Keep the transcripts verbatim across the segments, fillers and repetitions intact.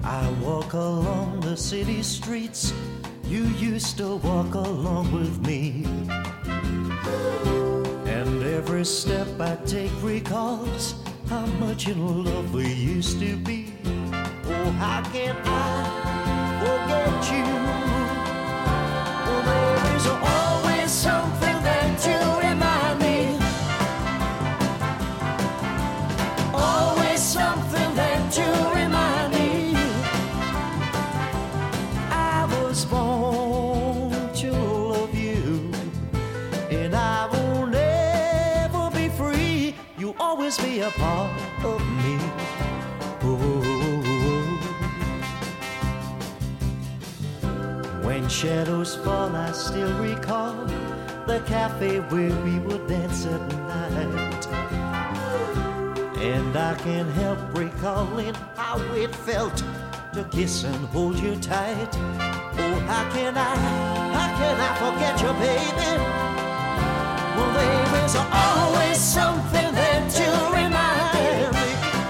I walk along the city streets. You used to walk along with me. And every step I take recalls how much in love we used to be. Oh, how can I forget you? Well, there is always something that you remind me. Always something that you remind me. I was born to love you, and I will never be free. You'll always be a part of me. Oh. When shadows fall, I still recall the cafe where we would dance at night. And I can't help recalling how it felt to kiss and hold you tight. Oh, how can I, how can I forget you, baby? Well, there is always something that you remind me.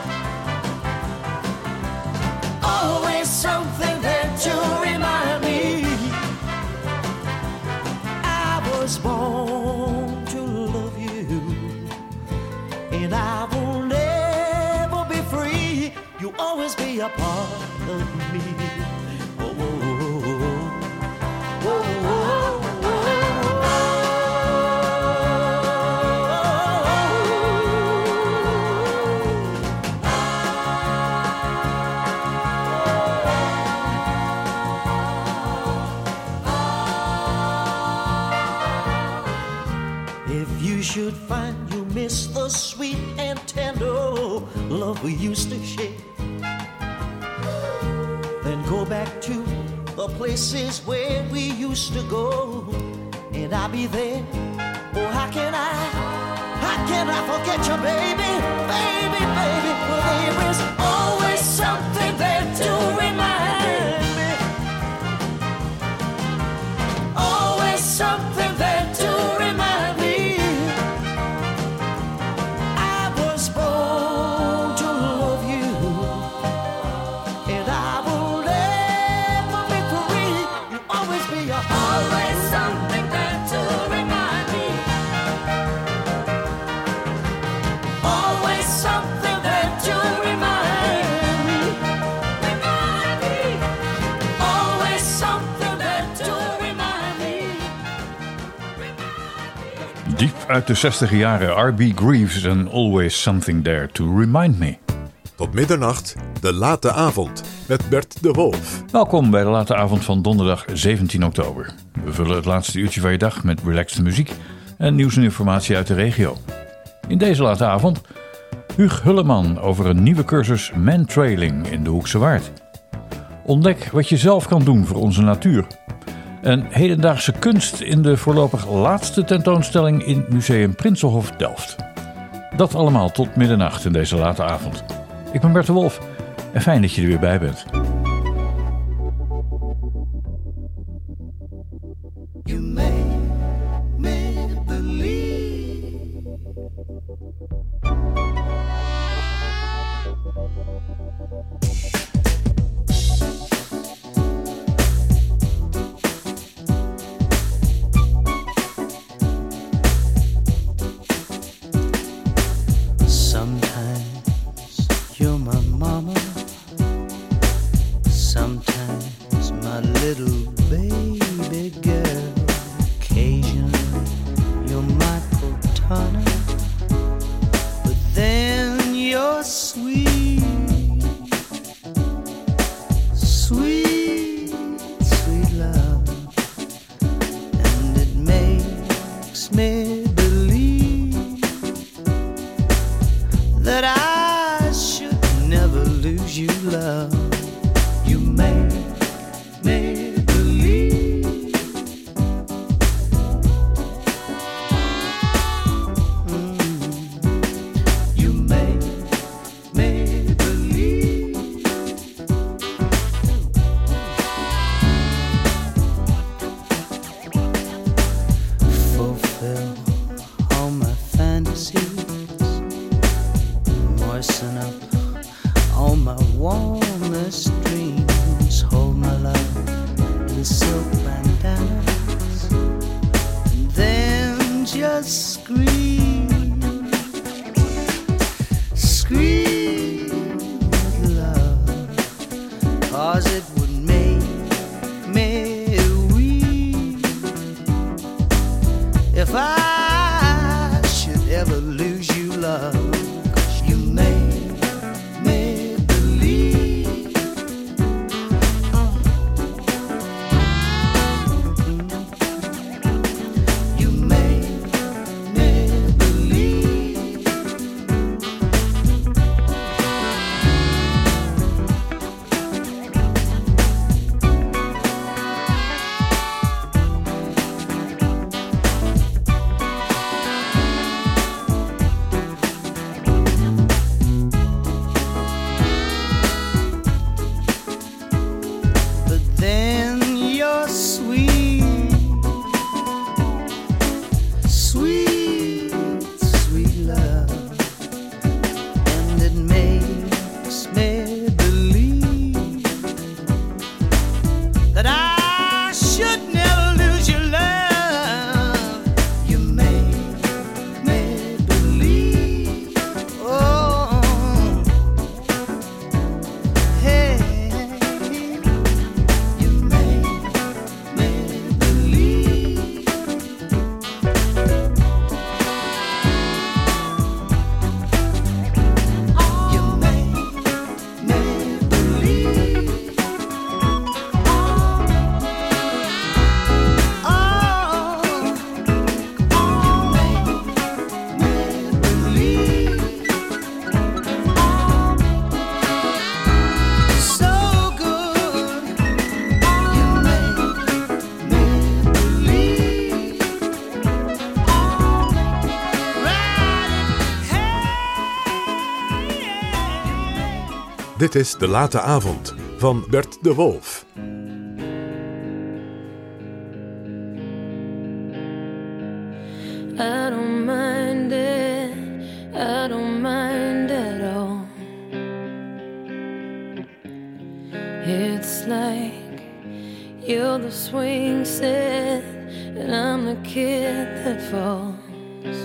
Always something that you remind me. I was born to love you, and I will never be free. You'll always be a part of me. Oh, oh, oh, oh, oh, should find you miss the sweet and tender love we used to share, then go back to the places where we used to go, and I'll be there. Oh, how can I, how can I forget you, baby, baby, baby? Well, there is always something there to remind me. Always something there to remind me. Diep uit de zestiger jaren, R B Greaves en Always Something There to Remind Me. Tot middernacht, de late avond, met Bert de Wolf. Welkom bij de late avond van donderdag zeventien oktober. We vullen het laatste uurtje van je dag met relaxte muziek en nieuws en informatie uit de regio. In deze late avond, Huug Hulleman over een nieuwe cursus mantrailing in de Hoekse Waard. Ontdek wat je zelf kan doen voor onze natuur. En hedendaagse kunst in de voorlopig laatste tentoonstelling in Museum Prinsenhof Delft. Dat allemaal tot middernacht in deze late avond. Ik ben Bert de Wolf en fijn dat je er weer bij bent. You made me believe. just scream, scream with love, 'cause it would make me weep if I should ever lose you, love. 'Cause you made me believe. You made me believe. But then you're sweet, sweet, sweet love, and it makes me believe that I should never lose your love. You made me believe. Oh, hey. You made me believe. You made me believe. Oh, you made me believe. So good. You made me believe. Right. Hey. Dit is De Late Avond van Bert de Wolf. I don't mind it, I don't mind at all. It's like you're the swing set and I'm the kid that falls.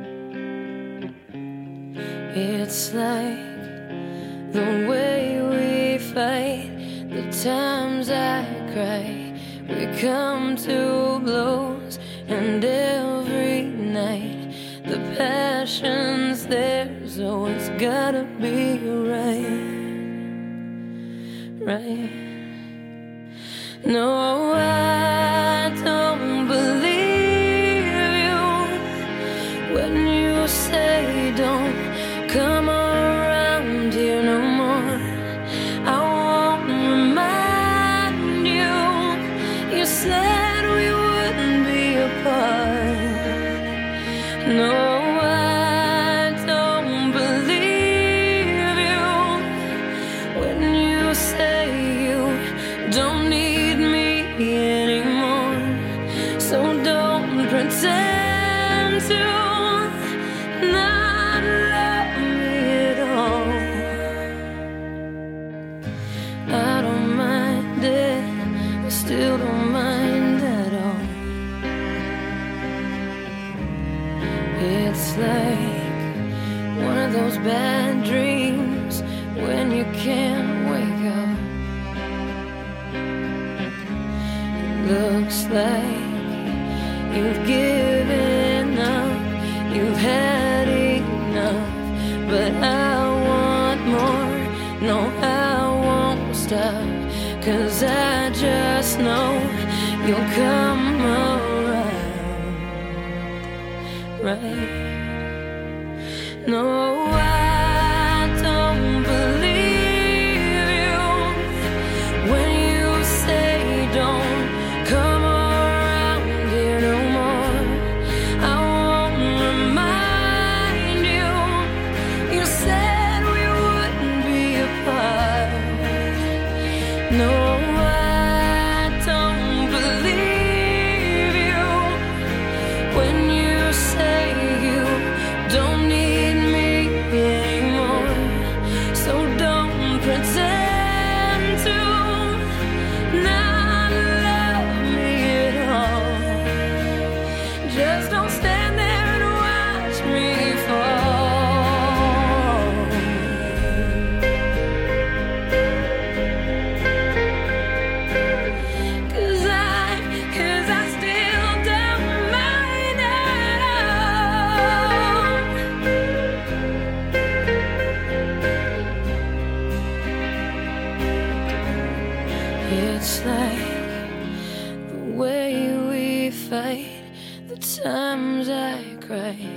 It's like the way we fight, the times I cry, we come to blows, and every night the passion's there, so it's gotta be right, right. No, I don't believe you when you say don't come around here no more. I won't remind you, you said we wouldn't be apart. No, I don't believe you when you say you don't need me anymore. So don't pretend to not love me at all. I don't mind it, I still don't mind at all. It's like one of those bad dreams when you can't wake up. It looks like you've given up, you've had enough, but I want more, no I won't stop, 'cause I just know you'll come around, right? No, I don't believe you when you say don't come around here no more. I won't remind you, you said we wouldn't be apart. No, I don't believe you when you say you don't need me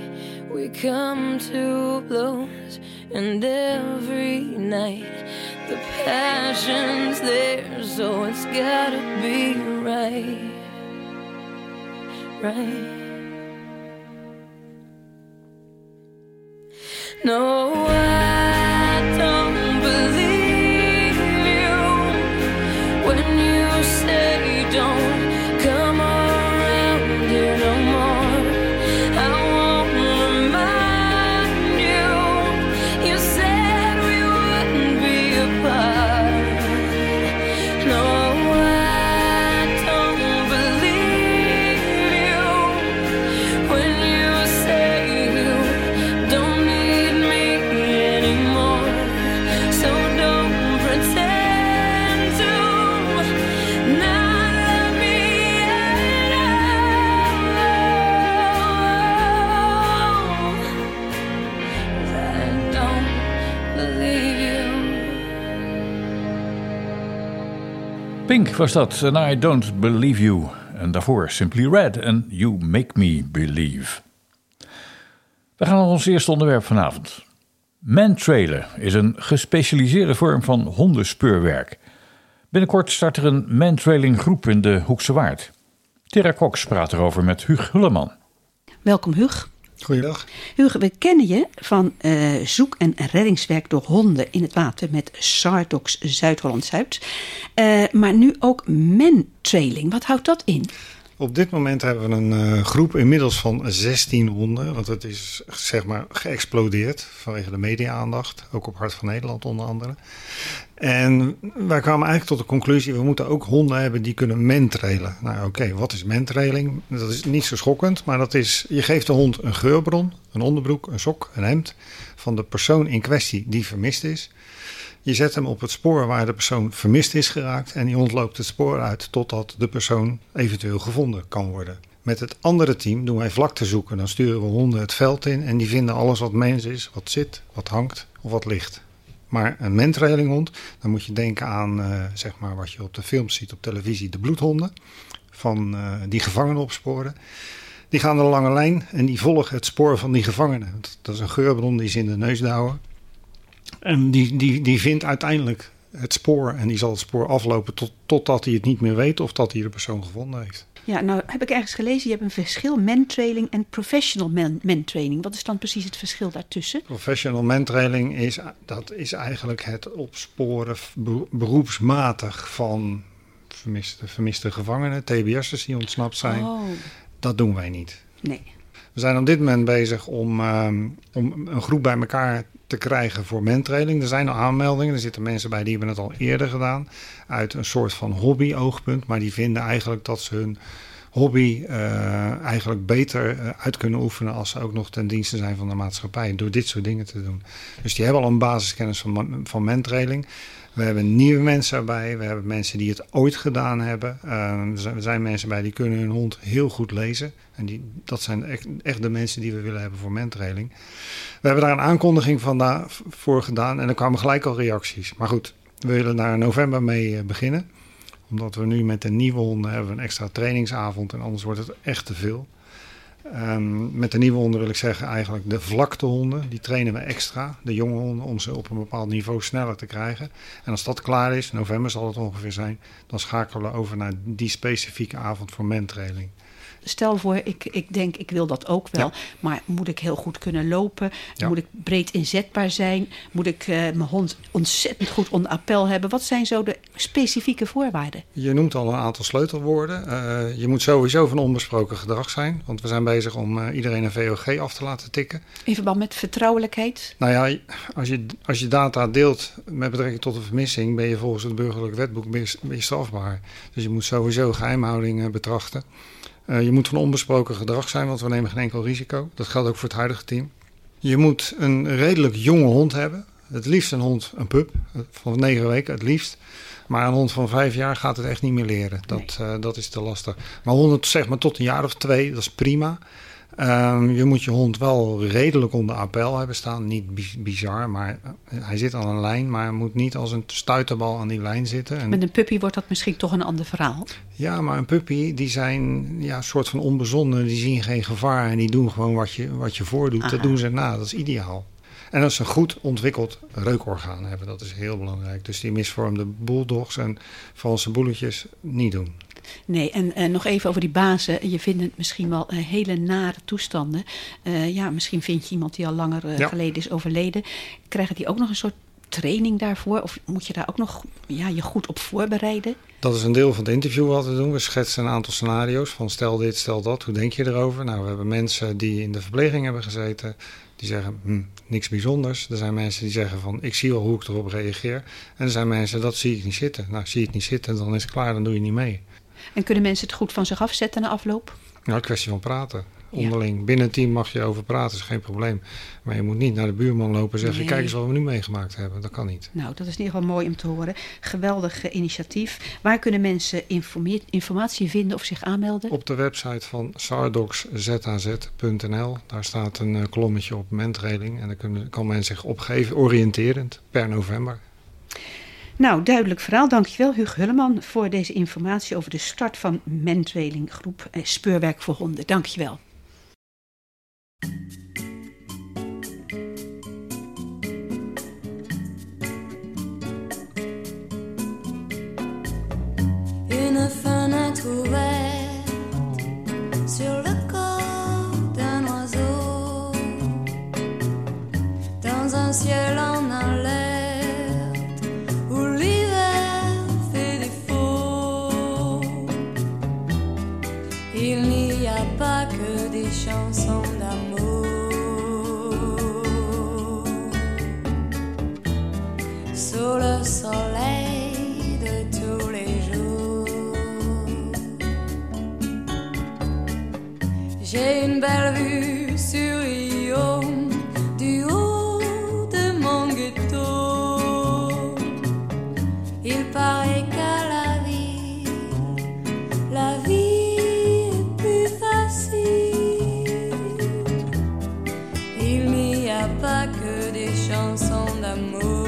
we come to blows, and every night the passion's there, so it's gotta be right, right. No, I don't believe you when you say don't come around here no more. I won't remind you, you said we wouldn't be apart. No, I don't believe you when you say you don't need me anymore. So don't pretend to not love me at all. 'Cause I don't believe you. Pink was dat, and I Don't Believe You. En daarvoor Simply Red en You Make Me Believe. We gaan naar ons eerste onderwerp vanavond. Mantrailen is een gespecialiseerde vorm van hondenspeurwerk. Binnenkort start er een mantrailing groep in de Hoekse Waard. Tera Cox praat erover met Huug Hulleman. Welkom Huug. Goeiedag. Huug, we kennen je van uh, zoek- en reddingswerk door honden in het water met Sardox Zuid-Holland-Zuid. Uh, maar nu ook mantrailing. Wat houdt dat in? Op dit moment hebben we een uh, groep inmiddels van zestien honden. Want het is zeg maar geëxplodeerd vanwege de media-aandacht. Ook op Hart van Nederland onder andere. En wij kwamen eigenlijk tot de conclusie, we moeten ook honden hebben die kunnen mantrailen. Nou oké, okay, wat is mantrailing? Dat is niet zo schokkend, maar dat is, je geeft de hond een geurbron, een onderbroek, een sok, een hemd van de persoon in kwestie die vermist is. Je zet hem op het spoor waar de persoon vermist is geraakt en die hond loopt het spoor uit totdat de persoon eventueel gevonden kan worden. Met het andere team doen wij vlakte zoeken. Dan sturen we honden het veld in en die vinden alles wat mens is, wat zit, wat hangt of wat ligt. Maar een mantrailinghond, dan moet je denken aan uh, zeg maar wat je op de films ziet op televisie, de bloedhonden van uh, die gevangenen opsporen. Die gaan de lange lijn en die volgen het spoor van die gevangenen. Dat is een geurbron die ze in de neus douwen. En die, die, die vindt uiteindelijk het spoor en die zal het spoor aflopen tot, totdat hij het niet meer weet of dat hij de persoon gevonden heeft. Ja, nou heb ik ergens gelezen, je hebt een verschil mantrailing en professional man, mantrailing. Wat is dan precies het verschil daartussen? Professional mantrailing is, dat is eigenlijk het opsporen beroepsmatig van vermiste, vermiste gevangenen, T B S'ers die ontsnapt zijn. Oh. Dat doen wij niet. Nee. We zijn op dit moment bezig om, um, om een groep bij elkaar te krijgen voor mantrailing. Er zijn al aanmeldingen, er zitten mensen bij die hebben het al eerder gedaan. Uit een soort van hobby-oogpunt, maar die vinden eigenlijk dat ze hun hobby uh, eigenlijk beter uh, uit kunnen oefenen als ze ook nog ten dienste zijn van de maatschappij. Door dit soort dingen te doen. Dus die hebben al een basiskennis van, van mantrailing. We hebben nieuwe mensen erbij. We hebben mensen die het ooit gedaan hebben. Uh, er zijn mensen bij die kunnen hun hond heel goed lezen. En die, dat zijn echt, echt de mensen die we willen hebben voor mantrailing. We hebben daar een aankondiging van da- voor gedaan. En er kwamen gelijk al reacties. Maar goed, we willen daar in november mee uh, beginnen. Omdat we nu met de nieuwe honden hebben een extra trainingsavond. En anders wordt het echt te veel. Um, met de nieuwe honden wil ik zeggen eigenlijk de vlaktehonden. Die trainen we extra, de jonge honden, om ze op een bepaald niveau sneller te krijgen. En als dat klaar is, november zal het ongeveer zijn, dan schakelen we over naar die specifieke avond voor mantrailing. Stel voor, ik, ik denk ik wil dat ook wel, ja. Maar moet ik heel goed kunnen lopen? Ja. Moet ik breed inzetbaar zijn? Moet ik uh, mijn hond ontzettend goed onder appel hebben? Wat zijn zo de specifieke voorwaarden? Je noemt al een aantal sleutelwoorden. Uh, je moet sowieso van onbesproken gedrag zijn, want we zijn bezig om uh, iedereen een V O G af te laten tikken. In verband met vertrouwelijkheid? Nou ja, als je, als je data deelt met betrekking tot een vermissing, ben je volgens het burgerlijk wetboek ben je, ben je strafbaar. Dus je moet sowieso geheimhouding uh, betrachten. Uh, je moet van onbesproken gedrag zijn, want we nemen geen enkel risico. Dat geldt ook voor het huidige team. Je moet een redelijk jonge hond hebben. Het liefst een hond, een pup, van negen weken, het liefst. Maar een hond van vijf jaar gaat het echt niet meer leren. Dat, nee. uh, dat is te lastig. Maar honden zeg maar tot een jaar of twee, dat is prima. Um, je moet je hond wel redelijk onder appel hebben staan. Niet bi- bizar, maar hij zit aan een lijn. Maar hij moet niet als een stuiterbal aan die lijn zitten. En met een puppy wordt dat misschien toch een ander verhaal. Ja, maar een puppy, die zijn ja, een soort van onbezonnen. Die zien geen gevaar en die doen gewoon wat je, wat je voordoet. Aha. Dat doen ze na, dat is ideaal. En dat ze een goed ontwikkeld reukorgaan hebben, dat is heel belangrijk. Dus die misvormde bulldogs en valse boeletjes niet doen. Nee, en uh, nog even over die bazen. Je vindt het misschien wel uh, hele nare toestanden. Uh, ja, misschien vind je iemand die al langer uh, ja. geleden is overleden. Krijgen die ook nog een soort training daarvoor? Of moet je daar ook nog ja, je goed op voorbereiden? Dat is een deel van het interview wat we doen. We schetsen een aantal scenario's van stel dit, stel dat. Hoe denk je erover? Nou, we hebben mensen die in de verpleging hebben gezeten. Die zeggen, hm, niks bijzonders. Er zijn mensen die zeggen van, ik zie wel hoe ik erop reageer. En er zijn mensen, dat zie ik niet zitten. Nou, zie je het niet zitten, dan is het klaar, dan doe je niet mee. En kunnen mensen het goed van zich afzetten na afloop? Nou, een kwestie van praten. Onderling. Ja. Binnen het team mag je over praten, is geen probleem. Maar je moet niet naar de buurman lopen en zeggen, nee. Kijk eens wat we nu meegemaakt hebben. Dat kan niet. Nou, dat is in ieder geval mooi om te horen. Geweldig uh, initiatief. Waar kunnen mensen informeer- informatie vinden of zich aanmelden? Op de website van sardox z a z punt n l. Daar staat een uh, kolommetje op mentrailing. En dan kunnen, kan men zich opgeven, oriënterend, per november. Nou, duidelijk verhaal. Dankjewel Huug Hulleman voor deze informatie over de start van mentrailing groep eh, Speurwerk voor Honden. Dankjewel. Une fenêtre ouverte sur le corps d'un oiseau dans un ciel en alerte. Il n'y a pas que des chansons d'amour sous le soleil de tous les jours. J'ai une belle vue sur Rio du haut de mon ghetto. Il paraît qu'à la vie, la vie pas que des chansons d'amour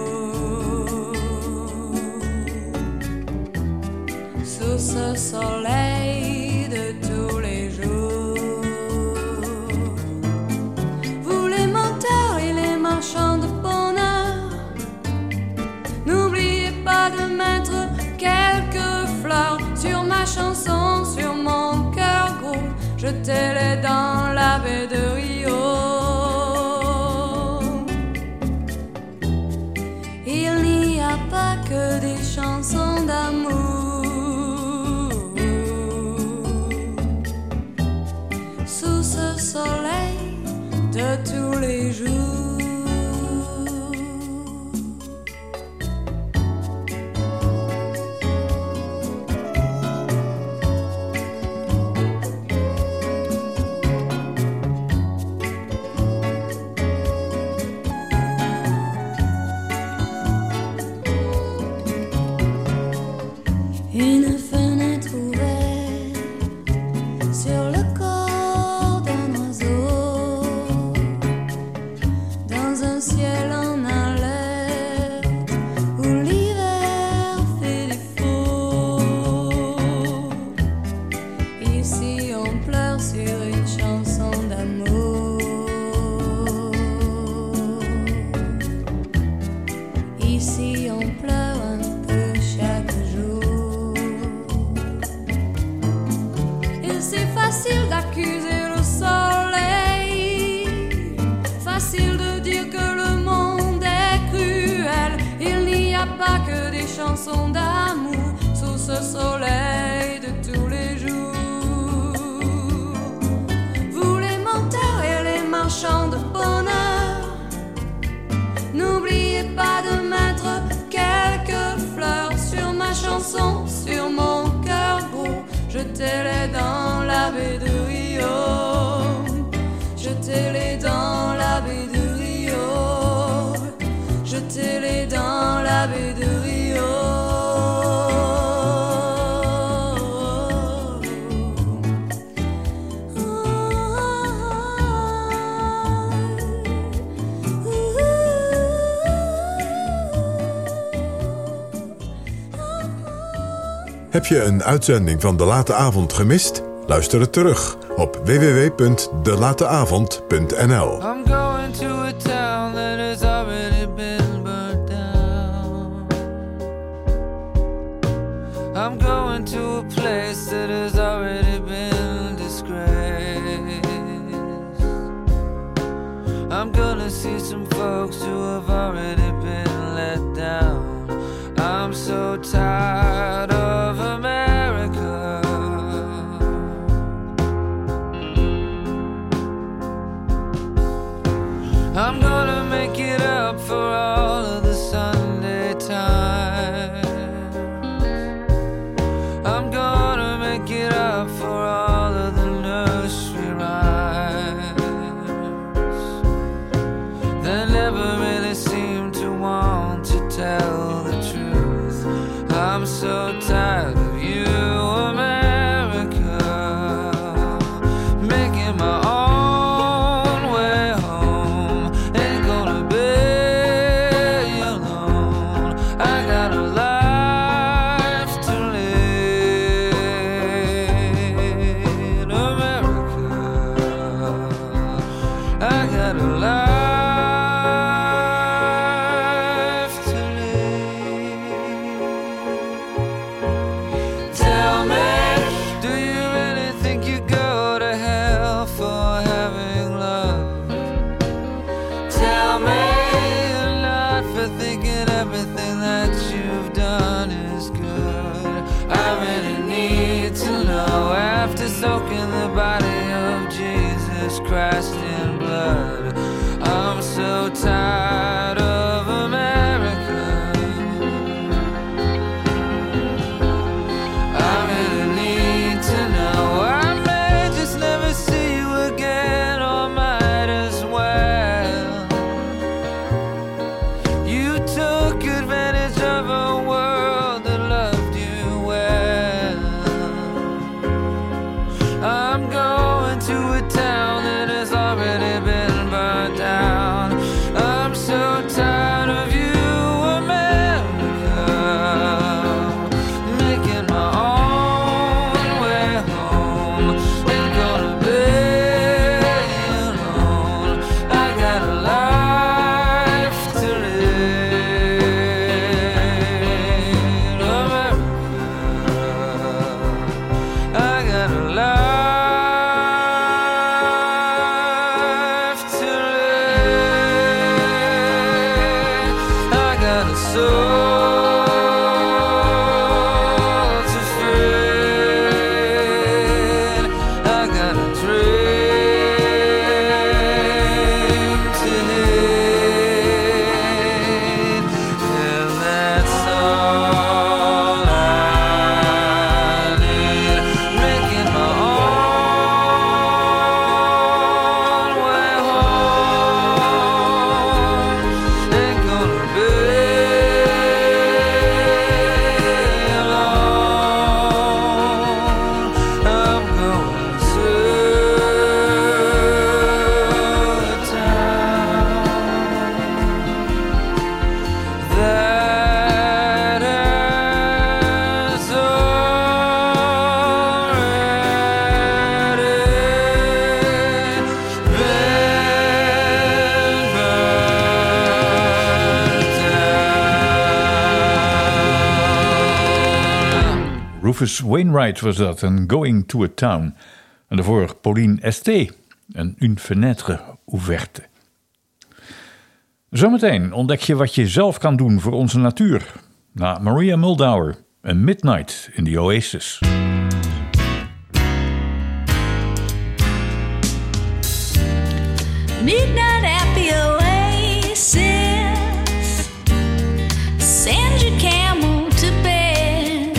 sous ce soleil de tous les jours. Vous les menteurs et les marchands de bonheur, n'oubliez pas de mettre quelques fleurs sur ma chanson, sur mon cœur gros. Jetez-les dans la baie de Rio. Pas que des chansons d'amour sous ce soleil de tous les jours. Une fenêtre ouverte sur le corps d'un oiseau dans un ciel en alerte où l'hiver fait défaut. Ici on pleure sur une chanson d'amour. Ici on pleure un peu chaque jour. C'est facile d'accuser le soleil, facile de dire que le monde est cruel. Il n'y a pas que des chansons d'amour sous ce soleil de tous les jours. Vous les menteurs et les marchands de bonheur, n'oubliez pas de mettre quelques fleurs sur ma chanson, sur mon cœur gros. Jetez-les dans la baie de Rio. Jetez-les dans la baie de Rio. Jetez-les dans la baie de Rio. Oh, oh, oh. Heb je een uitzending van De Late Avond gemist? Luister het terug op w w w punt de late avond punt n l. I'm going to a town that has already been burnt down. I'm going to a place that has already been disgraced. I'm gonna see some folks who have already been let down. I'm so tired of America. I'm gonna make it up for all of the Sunday times. I'm gonna make it up for all of the nursery rhymes that never really seem to want to tell the truth. I'm so tired of you, America, making my own way home. Ain't gonna be alone. I got a life to lead, America. I got a life. Soaking the body of Jesus Christ in blood. I'm so tired of America. I really need to know. I may just never see you again, or might as well. You took advantage of a world that loved you well. I'm going to a town that has already been burned down. I'm so tired of you, America, making my own way home. Ain't gonna be alone. I got a life to live, America. I got a life. Rufus Wainwright was dat, en Going to a Town. En daarvoor Pauline Esté en Une fenêtre ouverte. Zometeen ontdek je wat je zelf kan doen voor onze natuur. Na Maria Muldaur en Midnight in the Oasis. Midnight at the Oasis. Send your camel to bed.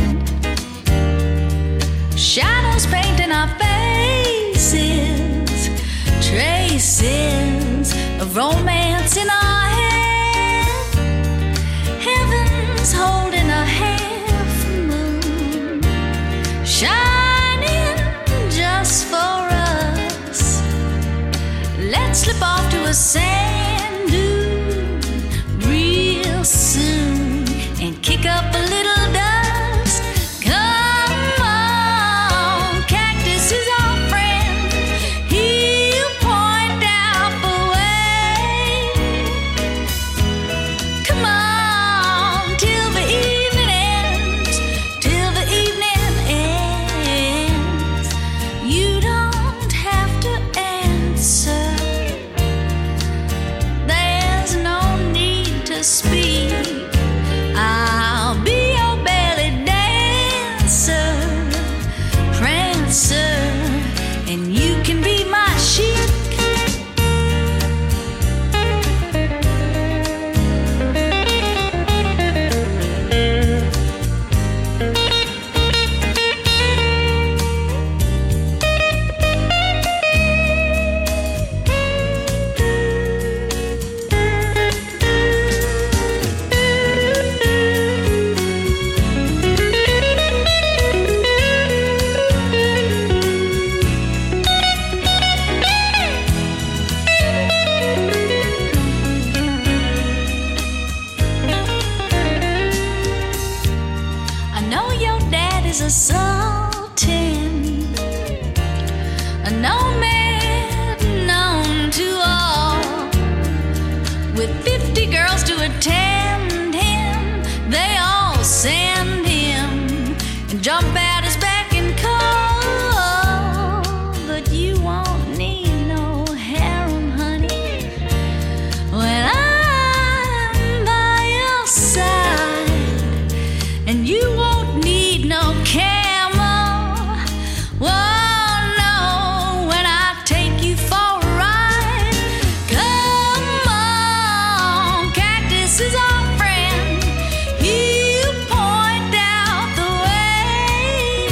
Shadows painting our faces. Traces of romance in our head. Heaven's holding a half moon, shining just for us. Let's slip off to a sand dune real soon and kick up a little dust. Come with fifty girls to attend him. They all send him and jump at his beck and call. But you won't need no harem, honey, when I'm by your side. And you won't need no camel, whoa, no, when I take you for a ride. Come on, cactus is our friend, you point out the way.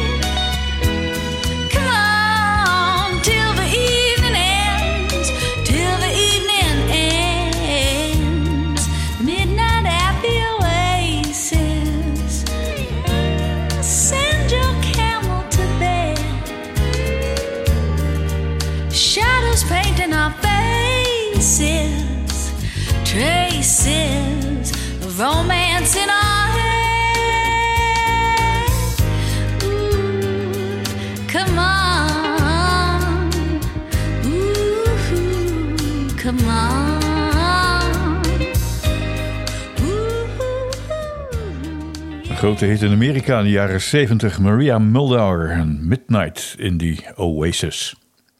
Come on, till the evening ends, till the evening ends. Midnight at the oasis, send your camel to bed. Shadows painting our faces, traces of romance in our head. Ooh, come on, ooh, come on. Een grote hit in Amerika in de jaren zeventig. Maria Muldaur en Midnight in the Oasis.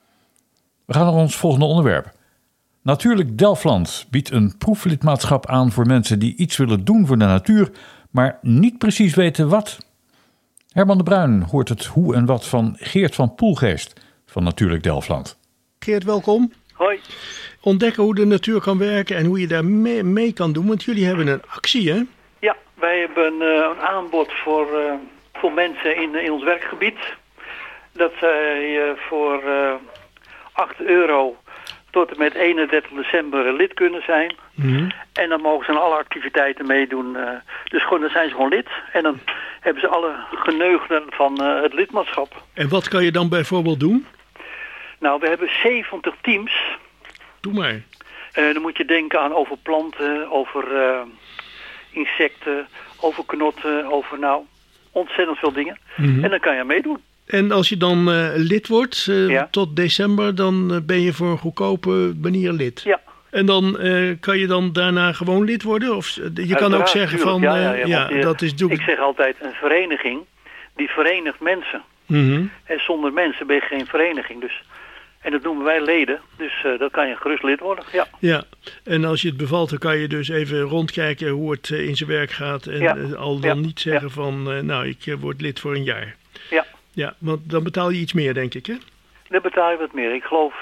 We gaan naar ons volgende onderwerp. Natuurlijk Delfland biedt een proeflidmaatschap aan voor mensen die iets willen doen voor de natuur, maar niet precies weten wat. Herman de Bruin hoort het hoe en wat van Geert van Poelgeest van Natuurlijk Delfland. Geert, welkom. Hoi. Ontdekken hoe de natuur kan werken en hoe je daar mee, mee kan doen, want jullie hebben een actie, hè? Ja, wij hebben uh, een aanbod voor, uh, voor mensen in, in ons werkgebied. Dat zij uh, voor uh, acht euro tot en met eenendertig december lid kunnen zijn. Mm-hmm. En dan mogen ze aan alle activiteiten meedoen. Uh, dus gewoon, dan zijn ze gewoon lid. En dan hebben ze alle geneugden van uh, het lidmaatschap. En wat kan je dan bijvoorbeeld doen? Nou, we hebben zeventig teams. Doe maar. Uh, dan moet je denken aan over planten, over uh, insecten, over knotten, over nou ontzettend veel dingen. Mm-hmm. En dan kan je meedoen. En als je dan uh, lid wordt, uh, Ja. tot december, dan uh, ben je voor een goedkope manier lid. Ja. En dan uh, kan je dan daarna gewoon lid worden? Of uh, je kan ook Uiteraard, zeggen tuurlijk. van, Ja, ja, uh, ja, ja, want, uh, dat is doe Ik zeg altijd, een vereniging die verenigt mensen. Mhm. En zonder mensen ben je geen vereniging. Dus, en dat noemen wij leden. Dus uh, dan kan je gerust lid worden. Ja. Ja, en als je het bevalt, dan kan je dus even rondkijken hoe het uh, in zijn werk gaat. En Ja. uh, al dan Ja. niet zeggen Ja. van, uh, nou, ik uh, word lid voor een jaar. Ja. Ja, want dan betaal je iets meer, denk ik, hè? Dan betaal je wat meer. Ik geloof,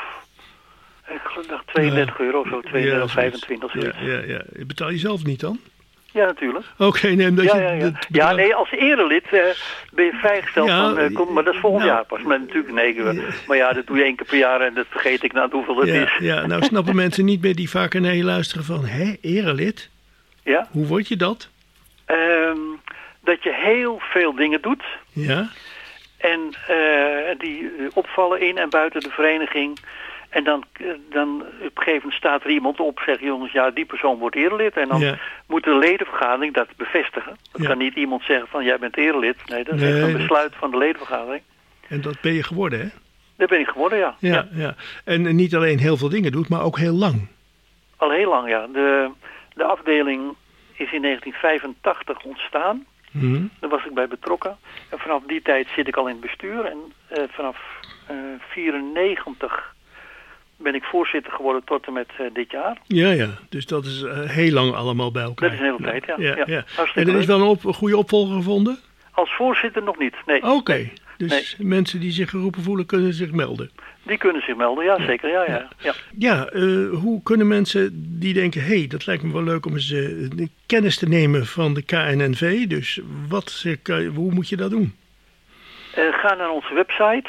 ik geloof tweeëndertig euro of zo, tweeëndertig, Ja, vijfentwintig. Ja, Zoiets. ja, ja. Betaal je zelf niet dan? Ja, natuurlijk. Oké, nee, omdat Ja, je... ja, ja. dat ja, bedrag- nee, als erelid uh, ben je vrijgesteld Ja, van, uh, kom, maar dat is volgend nou, jaar pas. Maar natuurlijk, nee, uh, maar ja, dat doe je één keer per jaar en dat vergeet ik nou hoeveel het ja, is. ja, nou snappen mensen niet meer die vaker naar je luisteren van, hè, erelid? Ja? Hoe word je dat? Ehm, dat je heel veel dingen doet Ja, en uh, die uh, opvallen in en buiten de vereniging. En dan, uh, dan op een gegeven moment staat er iemand op, zegt jongens, ja, die persoon wordt erelid. En dan Ja. moet de ledenvergadering dat bevestigen. Dat Ja. kan niet iemand zeggen van, jij bent erelid. Nee, dat is Nee, echt een dat- besluit van de ledenvergadering. en dat ben je geworden, hè? Daar ben ik geworden, ja. Ja, ja. En eh, niet alleen heel veel dingen doet, maar ook heel lang. Al heel lang, ja. De, de afdeling is in negentien vijfentachtig ontstaan. Mhm. Daar was ik bij betrokken. En vanaf die tijd zit ik al in het bestuur. En uh, vanaf uh, vierennegentig ben ik voorzitter geworden tot en met uh, dit jaar. Ja, ja. Dus dat is uh, heel lang allemaal bij elkaar. Dat is een hele tijd, ja. Ja, Ja, ja. hartstikke En er is leuk. wel een, op, een goede opvolger gevonden? Als voorzitter nog niet, nee. Oké. Dus mensen die zich geroepen voelen, kunnen zich melden. Die kunnen zich melden, ja, zeker. Ja, ja, ja. Ja, uh, hoe kunnen mensen die denken, hé, hey, dat lijkt me wel leuk om eens uh, kennis te nemen van de K N N V. Dus wat, uh, kan, hoe moet je dat doen? Uh, ga naar onze website.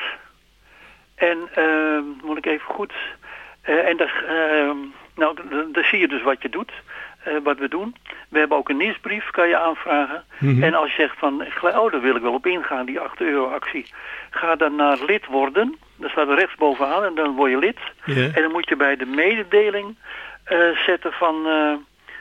En uh, moet ik even goed... Uh, en daar, uh, nou, d- daar zie je dus wat je doet. Uh, wat we doen. We hebben ook een nieuwsbrief, kan je aanvragen. Mhm. En als je zegt van, oh, daar wil ik wel op ingaan, die acht euro actie. Ga dan naar lid worden. Daar staat er rechts bovenaan en dan word je lid. Ja. En dan moet je bij de mededeling uh, zetten van uh,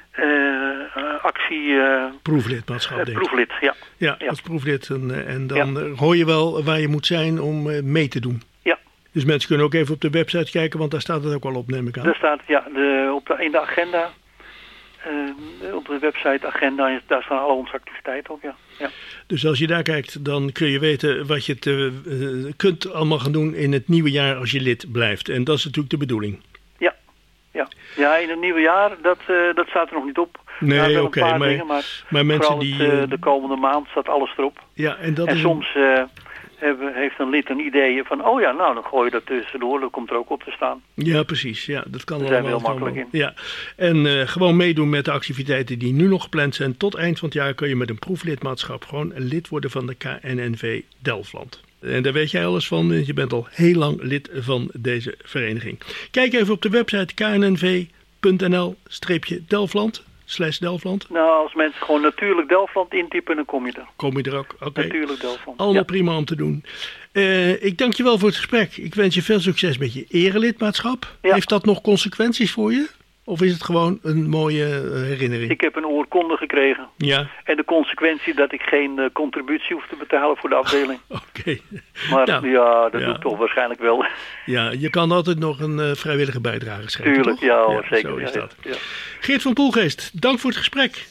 uh, actie... Uh, Proeflidmaatschap, uh, denk ik. proeflid, ja. Ja, Ja. als proeflid. En, uh, en dan uh, hoor je wel waar je moet zijn om uh, mee te doen. Ja. Dus mensen kunnen ook even op de website kijken, want daar staat het ook al op, neem ik aan. Daar staat, ja, de, op de, in de agenda, uh, op de website agenda, daar staan alle onze activiteiten op, ja. ja. Dus als je daar kijkt, dan kun je weten wat je te, uh, kunt allemaal gaan doen in het nieuwe jaar als je lid blijft. En dat is natuurlijk de bedoeling. Ja, ja. ja in het nieuwe jaar, dat, uh, dat staat er nog niet op. Nee, oké, okay, maar, dingen, maar, maar mensen die... Het, uh, de komende maand staat alles erop. Ja, en dat en is soms uh, hebben, heeft een lid een idee van, oh ja, nou dan gooi je dat tussendoor, dat komt er ook op te staan. Ja, precies. Ja, dat kan Daar allemaal. zijn we heel makkelijk in. Ja. En uh, gewoon meedoen met de activiteiten die nu nog gepland zijn. Tot eind van het jaar kun je met een proeflidmaatschap gewoon lid worden van de K N N V Delfland. En daar weet jij alles van. Je bent al heel lang lid van deze vereniging. Kijk even op de website k n n v punt n l Delfland. Slash Delfland. Nou, als mensen gewoon natuurlijk Delfland intypen, dan kom je er. Kom je er ook, oké. Okay. Natuurlijk Delfland. Allemaal ja. prima om te doen. Uh, ik dank je wel voor het gesprek. Ik wens je veel succes met je erelidmaatschap. Ja. Heeft dat nog consequenties voor je? Of is het gewoon een mooie uh, herinnering? Ik heb een oorkonde gekregen. Ja. En de consequentie dat ik geen uh, contributie hoef te betalen voor de afdeling. Oké. Okay. Maar nou, ja, dat ja. doe ik toch waarschijnlijk wel. Ja, je kan altijd nog een uh, vrijwillige bijdrage schrijven. Tuurlijk, toch? ja, hoor, ja zeker. Zo is ja, dat. Ja. Geert van Poelgeest, dank voor het gesprek.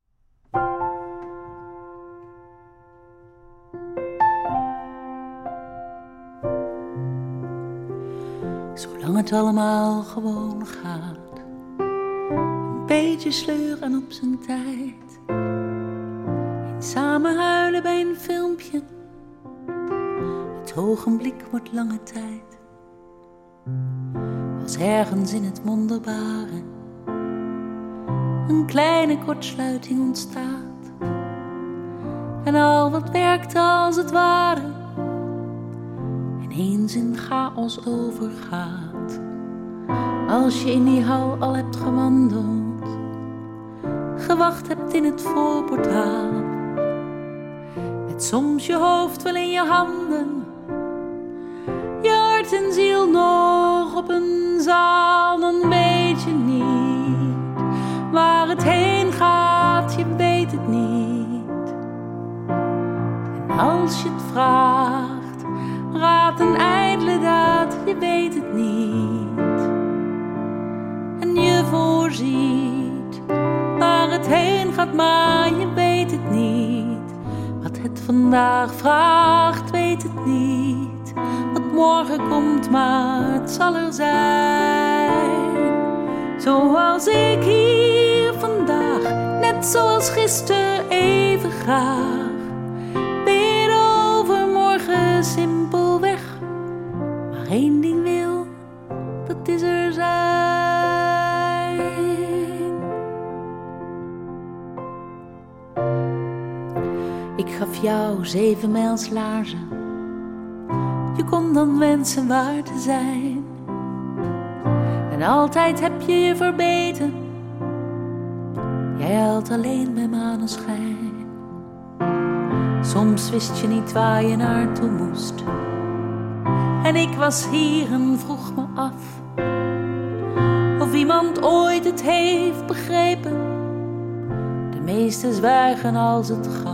Zolang het allemaal gewoon gaat, een beetje sleur en op zijn tijd. En samen huilen bij een filmpje, het ogenblik wordt lange tijd. Als ergens in het wonderbare een kleine kortsluiting ontstaat. En al wat werkte als het ware ineens in chaos overgaat. Als je in die hal al hebt gewandeld, gewacht hebt in het voorportaal, met soms je hoofd wel in je handen, je hart en ziel nog op een zaal, dan weet je niet waar het heen gaat, je weet het niet. En als je het vraagt, raad een ijdele daad, je weet het niet. En je voorziet waar het heen gaat, maar je weet het niet. Wat het vandaag vraagt, weet het niet. Wat morgen komt, maar het zal er zijn. Zoals ik hier vandaag, net zoals gisteren even graag. Weer overmorgen simpelweg, maar één ding wil, dat is er zijn. Ik gaf jou zeven mijls laarzen, je kon dan wensen waar te zijn. En altijd heb je je verbeten, jij huilt alleen bij maneschijn. Soms wist je niet waar je naartoe moest, en ik was hier en vroeg me af of iemand ooit het heeft begrepen. De meesten zwijgen als het gaf.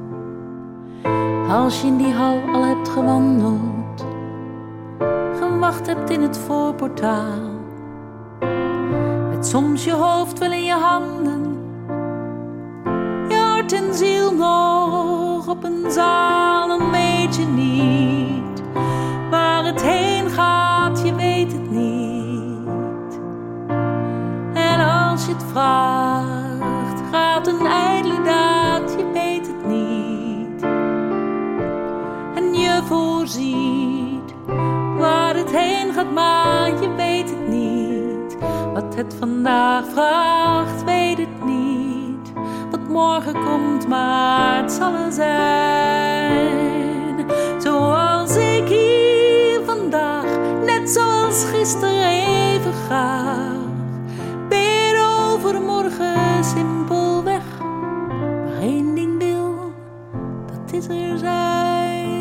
Als je in die hal al hebt gewandeld, gewacht hebt in het voorportaal, met soms je hoofd wel in je handen, je hart en ziel nog op een zaal, dan weet je niet waar het heen gaat, je weet het niet. En als je het vraagt, gaat een ijdele daad, je weet het niet. En je voorziet waar het heen gaat, maar je weet het niet. Wat het vandaag vraagt, weet het niet. Wat morgen komt, maar het zal er zijn. Zoals ik hier vandaag, net zoals gisteren even graag. Weer overmorgen simpelweg, maar één ding wil, dat is er zijn.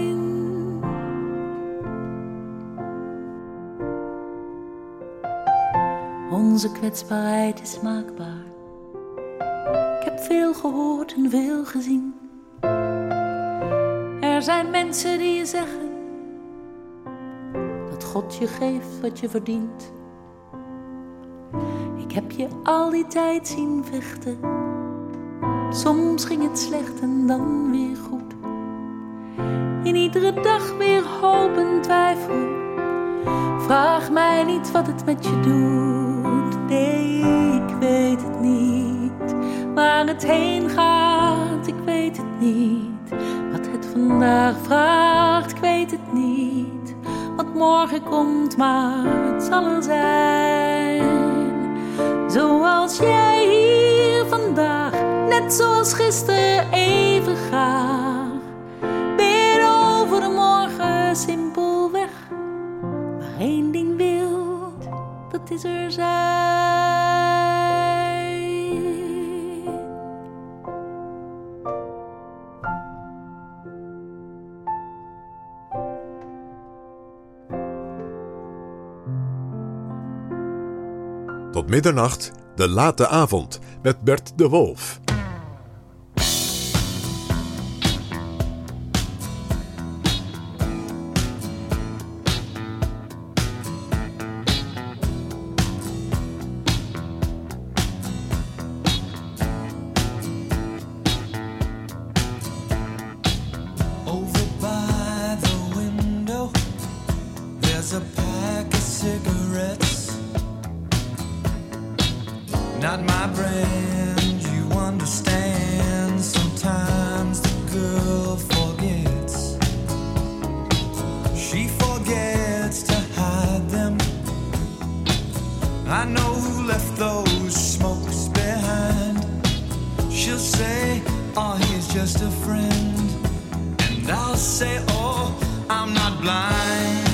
Onze kwetsbaarheid is maakbaar. Ik heb veel gehoord en veel gezien. Er zijn mensen die je zeggen dat God je geeft wat je verdient. Ik heb je al die tijd zien vechten. Soms ging het slecht en dan weer goed. In iedere dag weer hoop en twijfel. Vraag mij niet wat het met je doet. Nee, ik weet het niet. Waar het heen gaat, ik weet het niet. Wat het vandaag vraagt, ik weet het niet. Wat morgen komt, maar het zal er zijn. Zoals jij hier vandaag, net zoals gisteren even graag. Ben over de morgen simpelweg. Maar één ding wil, dat is er zijn. Tot middernacht, de late avond, met Bert de Wolf. Over by the window, there's a pack of cigarettes. Not my brand, you understand. Sometimes the girl forgets. She forgets to hide them. I know who left those smokes behind. She'll say, oh, he's just a friend. And I'll say, oh, I'm not blind.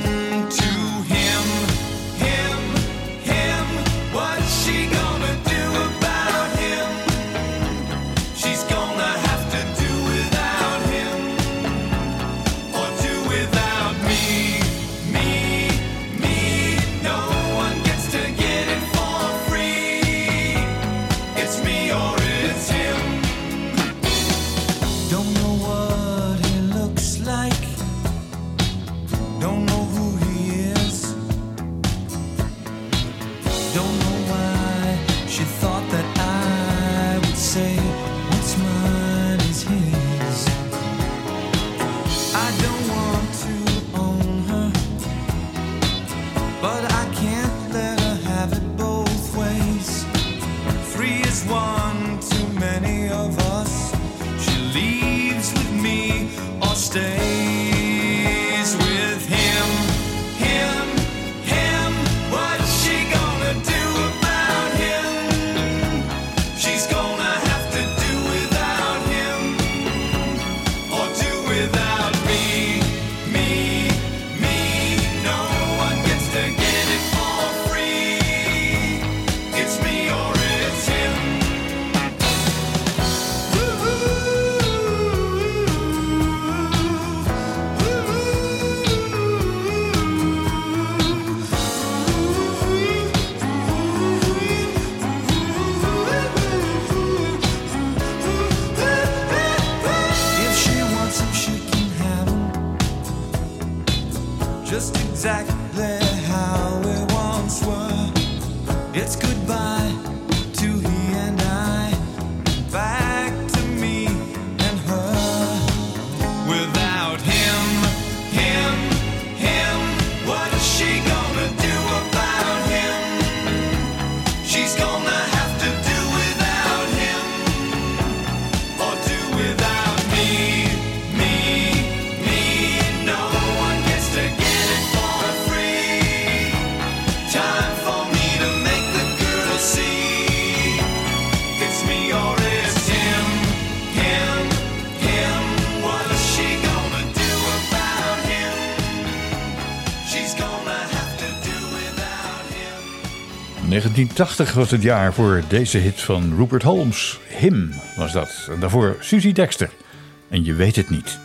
negentien tachtig was het jaar voor deze hit van Rupert Holmes. Him was dat. En daarvoor Susie Dexter. En je weet het niet.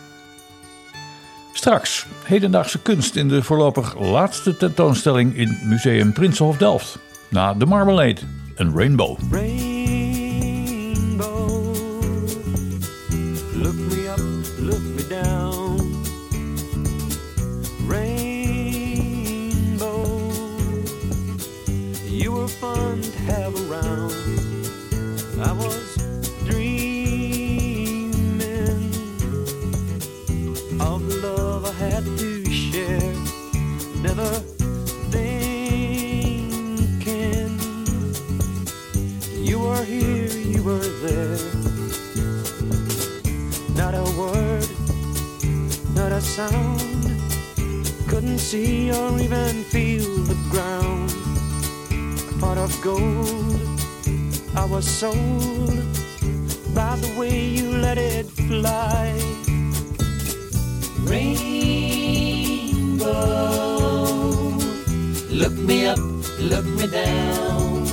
Straks hedendaagse kunst in de voorlopig laatste tentoonstelling in Museum Prinsenhof Delft. Na The Marmalade, een Rainbow. Rainbow, look me up, look me down. Rainbow, fun to have around. I was dreaming of the love I had to share, never thinking you were here, you were there. Not a word, not a sound, couldn't see or even feel the ground. A pot of gold, I was sold by the way you let it fly. Rainbow, look me up, look me down.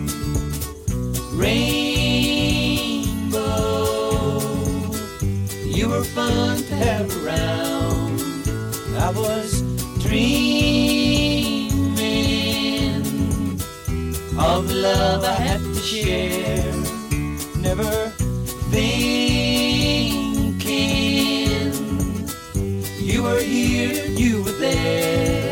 Rainbow, you were fun to have around. I was dreaming of the love I had to share, never thinking you were here, you were there.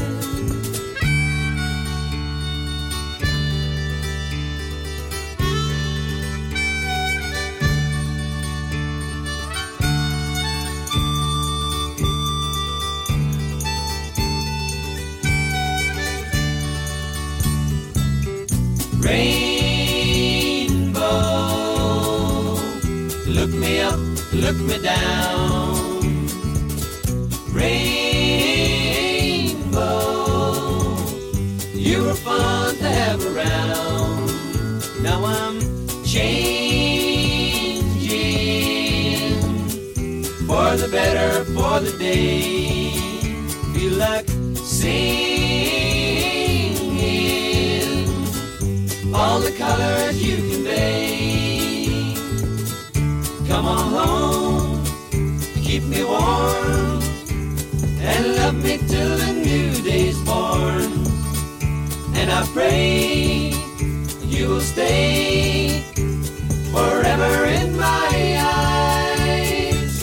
Rainbow, look me up, look me down. Rainbow, you were fun to have around. Now I'm changing for the better, for the day. Feel like singing all the colors you convey. Come on home, keep me warm, and love me till the new day's born. And I pray you will stay forever in my eyes.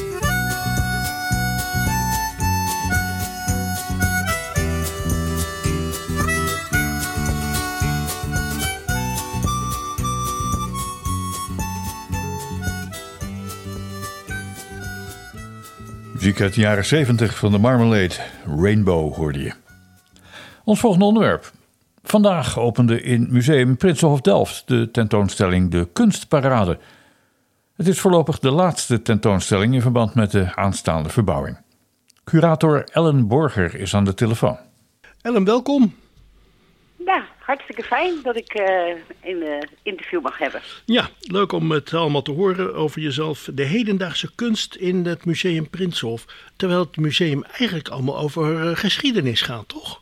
Muziek uit de jaren zeventig van de Marmalade, Rainbow hoorde je. Ons volgende onderwerp. Vandaag opende in Museum Prinsenhof Delft de tentoonstelling De Kunstparade. Het is voorlopig de laatste tentoonstelling in verband met de aanstaande verbouwing. Curator Ellen Borger is aan de telefoon. Ellen, welkom. Ja, hartstikke fijn dat ik uh, een uh, interview mag hebben. Ja, leuk om het allemaal te horen over jezelf. De hedendaagse kunst in het Museum Prinsenhof. Terwijl het museum eigenlijk allemaal over uh, geschiedenis gaat, toch?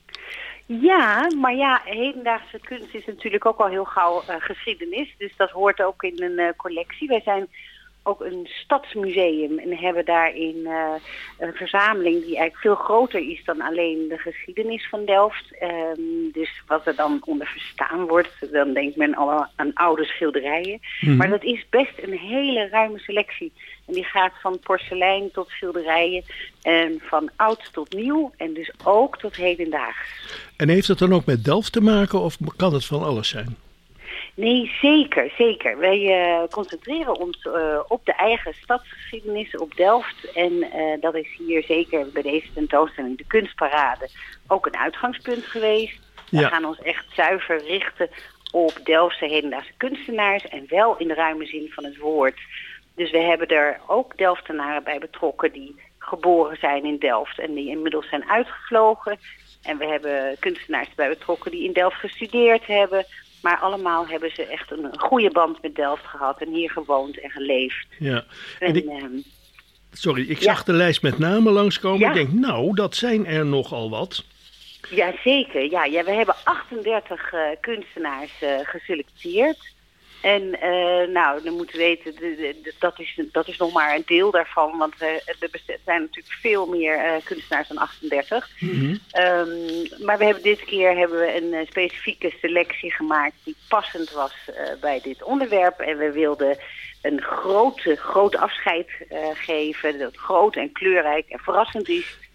Ja, maar ja, hedendaagse kunst is natuurlijk ook al heel gauw uh, geschiedenis. Dus dat hoort ook in een uh, collectie. Wij zijn ook een stadsmuseum en hebben daarin uh, een verzameling die eigenlijk veel groter is dan alleen de geschiedenis van Delft. Um, dus wat er dan onder verstaan wordt, dan denkt men al aan oude schilderijen. Mm-hmm. Maar dat is best een hele ruime selectie. En die gaat van porselein tot schilderijen en van oud tot nieuw en dus ook tot hedendaags. En heeft het dan ook met Delft te maken of kan het van alles zijn? Nee, zeker, zeker. Wij uh, concentreren ons uh, op de eigen stadsgeschiedenis, op Delft. En uh, dat is hier zeker bij deze tentoonstelling, de Kunstparade, ook een uitgangspunt geweest. Ja. We gaan ons echt zuiver richten op Delftse hedendaagse kunstenaars en wel in de ruime zin van het woord. Dus we hebben er ook Delftenaren bij betrokken die geboren zijn in Delft en die inmiddels zijn uitgevlogen. En we hebben kunstenaars bij betrokken die in Delft gestudeerd hebben. Maar allemaal hebben ze echt een, een goede band met Delft gehad en hier gewoond en geleefd. Ja. En, en ik, um, sorry, ik ja. zag de lijst met namen langskomen. Ja. Ik denk, nou, dat zijn er nogal wat. Ja, zeker. Ja, ja, we hebben achtendertig uh, kunstenaars uh, geselecteerd. En uh, nou, dan moeten we weten, de, de, de, dat, is, dat is nog maar een deel daarvan. Want uh, er zijn natuurlijk veel meer uh, kunstenaars dan achtendertig. Mm-hmm. Um, maar we hebben dit keer hebben we een uh, specifieke selectie gemaakt die passend was uh, bij dit onderwerp. En we wilden een grote, groot afscheid uh, geven dat groot en kleurrijk en verrassend is.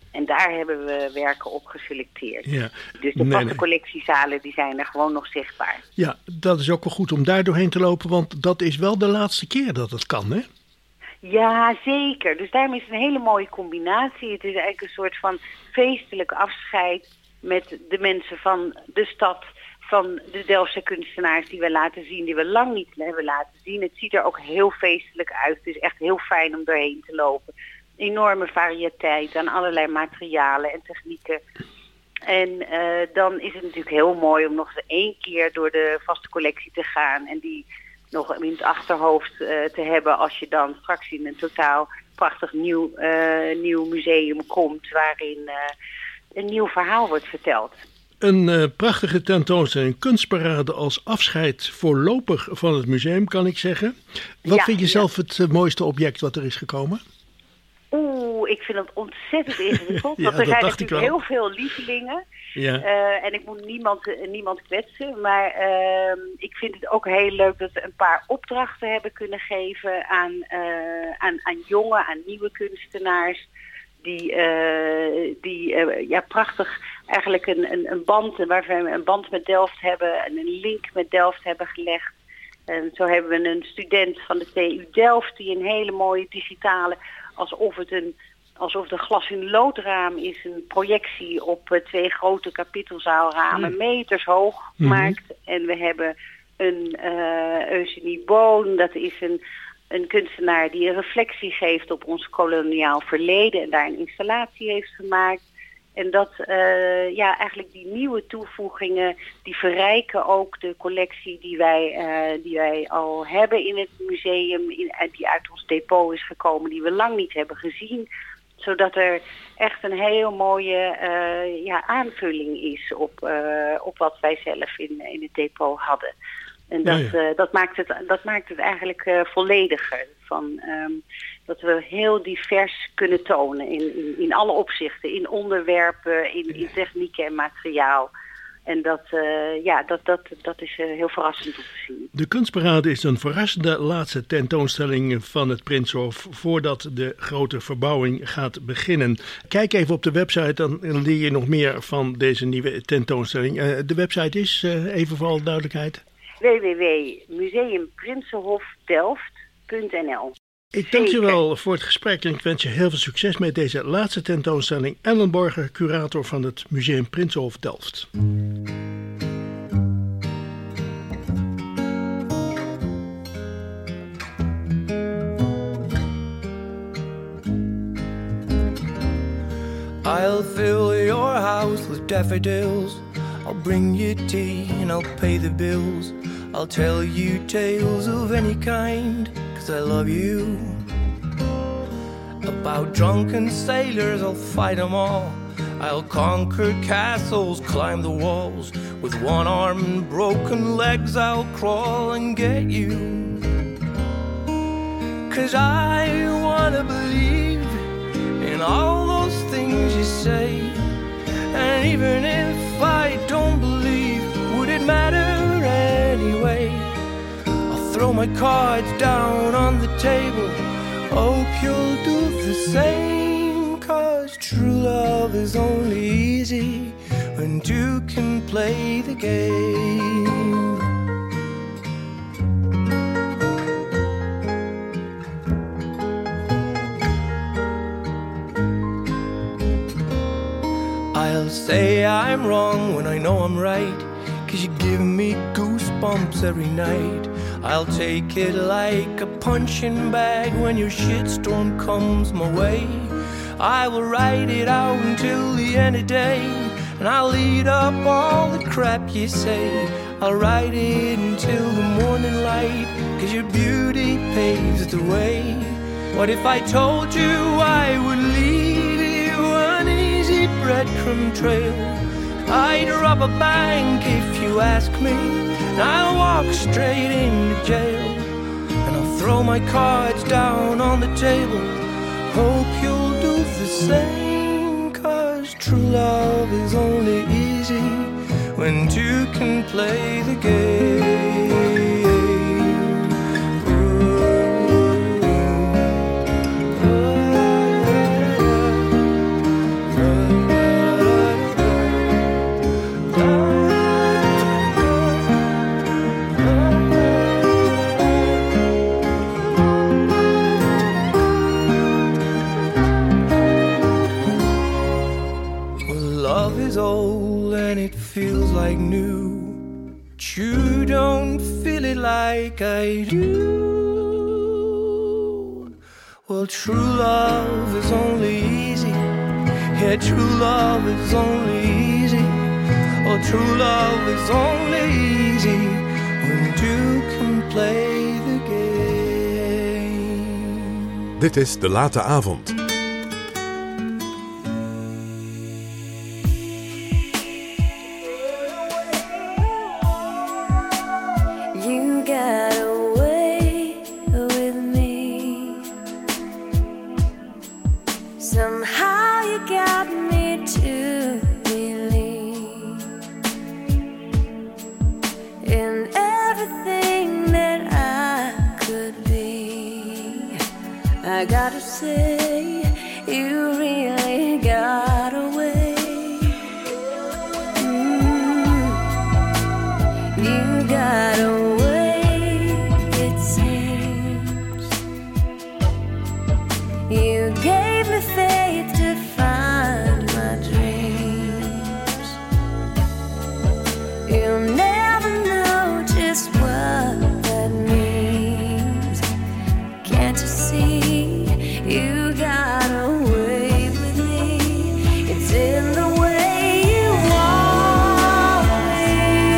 En daar hebben we werken op geselecteerd. Ja. Dus de Nee, vaste nee. collectiezalen die zijn er gewoon nog zichtbaar. Ja, dat is ook wel goed om daar doorheen te lopen, want dat is wel de laatste keer dat het kan, hè? Ja, zeker. Dus daarom is het een hele mooie combinatie. Het is eigenlijk een soort van feestelijk afscheid met de mensen van de stad, van de Delftse kunstenaars die we laten zien, die we lang niet hebben laten zien. Het ziet er ook heel feestelijk uit. Het is echt heel fijn om doorheen te lopen. Enorme variëteit aan allerlei materialen en technieken. En uh, dan is het natuurlijk heel mooi om nog eens één keer door de vaste collectie te gaan en die nog in het achterhoofd uh, te hebben als je dan straks in een totaal prachtig nieuw, uh, nieuw museum komt waarin uh, een nieuw verhaal wordt verteld. Een uh, prachtige tentoonstelling, kunstparade als afscheid voorlopig van het museum, kan ik zeggen. Wat Ja, vind je ja. zelf het uh, mooiste object wat er is gekomen? Oeh, ik vind het ontzettend ingewikkeld. Ja, want er dat zijn dacht ik natuurlijk wel. heel veel lievelingen. Ja. Uh, en ik moet niemand, uh, niemand kwetsen. Maar uh, ik vind het ook heel leuk dat we een paar opdrachten hebben kunnen geven aan, uh, aan, aan jonge, aan nieuwe kunstenaars. Die, uh, die uh, ja, prachtig eigenlijk een, een, een band, waarvan we een band met Delft hebben en een link met Delft hebben gelegd. En zo hebben we een student van de T U Delft die een hele mooie digitale, alsof het een, alsof de glas in loodraam is, een projectie op uh, twee grote kapittelzaalramen, Mm. meters hoog Mhm. maakt. En we hebben een uh, Eugenie Boon, dat is een, een kunstenaar die een reflectie geeft op ons koloniaal verleden en daar een installatie heeft gemaakt. En dat, uh, ja, eigenlijk die nieuwe toevoegingen, die verrijken ook de collectie die wij, uh, die wij al hebben in het museum, in, die uit ons depot is gekomen, die we lang niet hebben gezien. Zodat er echt een heel mooie uh, ja, aanvulling is op, uh, op wat wij zelf in, in het depot hadden. En dat, Ja, ja. uh, dat, maakt, het, dat maakt het eigenlijk uh, vollediger. Van, um, dat we heel divers kunnen tonen in, in, in alle opzichten. In onderwerpen, in, in technieken en materiaal. En dat, uh, ja, dat, dat, dat is uh, heel verrassend om te zien. De kunstparade is een verrassende laatste tentoonstelling van het Prinsenhof voordat de grote verbouwing gaat beginnen. Kijk even op de website, dan leer je nog meer van deze nieuwe tentoonstelling. Uh, de website is, uh, even voor alle duidelijkheid. w w w punt museum prinsenhof delft punt n l. Ik dank je wel voor het gesprek en ik wens je heel veel succes met deze laatste tentoonstelling. Ellen Borger, curator van het Museum Prinsenhof Delft. I'll fill your house with daffodils. I'll bring you tea and I'll pay the bills. I'll tell you tales of any kind, 'cause I love you. About drunken sailors, I'll fight 'em all. I'll conquer castles, climb the walls. With one arm and broken legs, I'll crawl and get you. 'Cause I wanna believe in all those things you say. And even if I don't believe, would it matter anyway? I'll throw my cards down on the table. Hope you'll do the same. 'Cause true love is only easy when two can play the game. I'll say I'm wrong when I know I'm right, 'cause you give me goosebumps every night. I'll take it like a punching bag when your shitstorm comes my way. I will ride it out until the end of day, and I'll eat up all the crap you say. I'll ride it until the morning light, 'cause your beauty paves the way. What if I told you I would leave you an easy breadcrumb trail? I'd rob a bank if you ask me, and I'll walk straight into jail. And I'll throw my cards down on the table. Hope you'll do the same, 'cause true love is only easy when two can play the game. Ooh. but you don't feel it like I do. Well, true love is only easy. Yeah, true love is only easy. Oh, true love is only easy when two can play the game. Dit is De Late Avond. You got away with me. Somehow you got me to believe in everything that I could be. I gotta say, you really got away. Mm. You got away, it seems. You gave me faith to find my dreams. You'll never know just what that means. Can't you see? You got away with me. It's in the way you want me.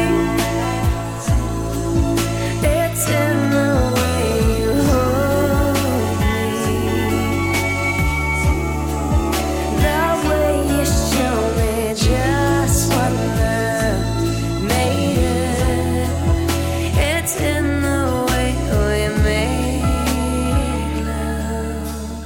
It's in the way you hold me. The way you show me just what love made of. It's in the way we make love.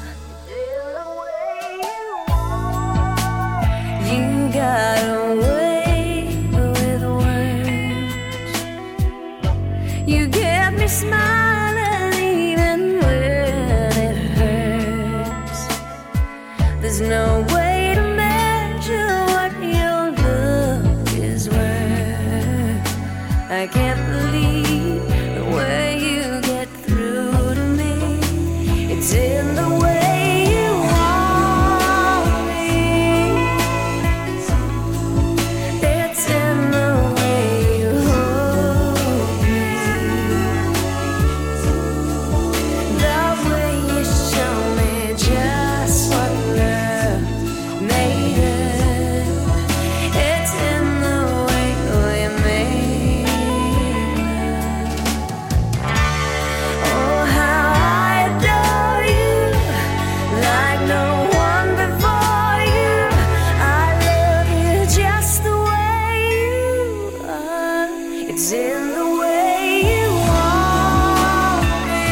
You got away with words. You get me smiling even when it hurts. There's no way to measure what your love is worth. I can't believe the way you get through to me. It's in the way you want me. It's in the way you hold me. The way you show me just what love made of. It's in the way we make love. Oh, how I adore you, like no one before you. I love you just the way you are. It's in the way you want me.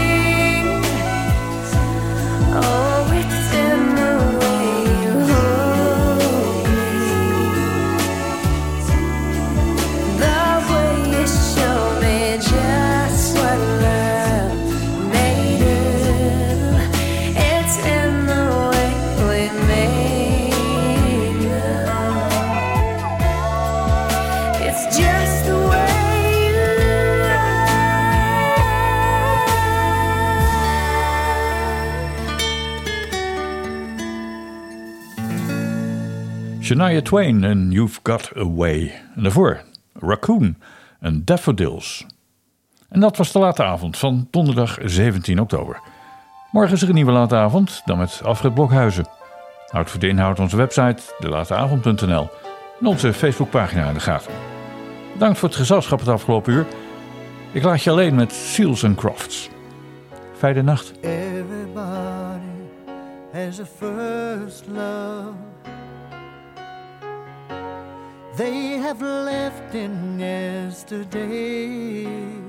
Oh, it's in the way you hold me. The way you show me just what love made of. It's in the way we make love. It's just the way you Shania Twain en You've Got Away. En daarvoor Raccoon en Daffodils. En dat was de late avond van donderdag zeventien oktober. Morgen is er een nieuwe late avond, dan met Alfred Blokhuizen. Houd voor de inhoud onze website, de lateavond punt n l en onze Facebookpagina in de gaten. Bedankt voor het gezelschap het afgelopen uur. Ik laat je alleen met Seals and Crofts. Fijne nacht. Everybody has a first love. They have left in yesterday.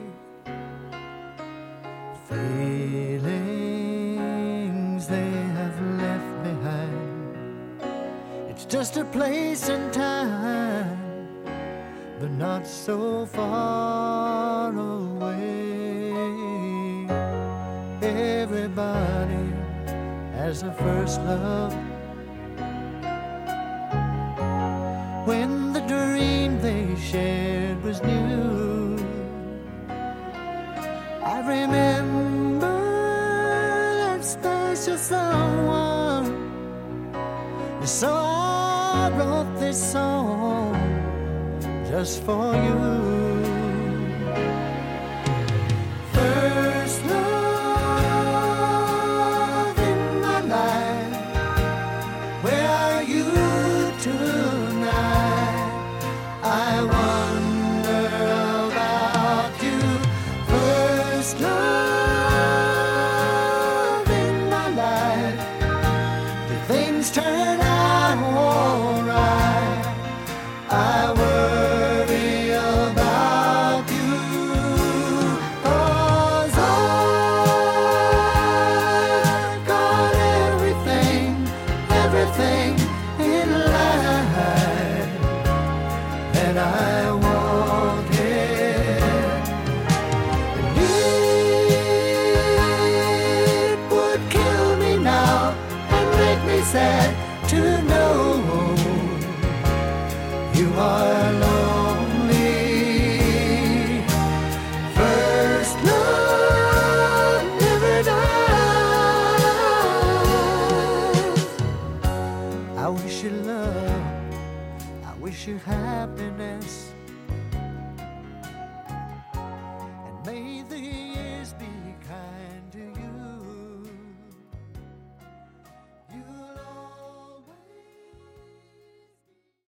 Feelings they have left behind. It's just a place and time, but not so far away. Everybody has a first love. When the dream they shared was new, I remember that special someone. So I wrote this song just for you. May the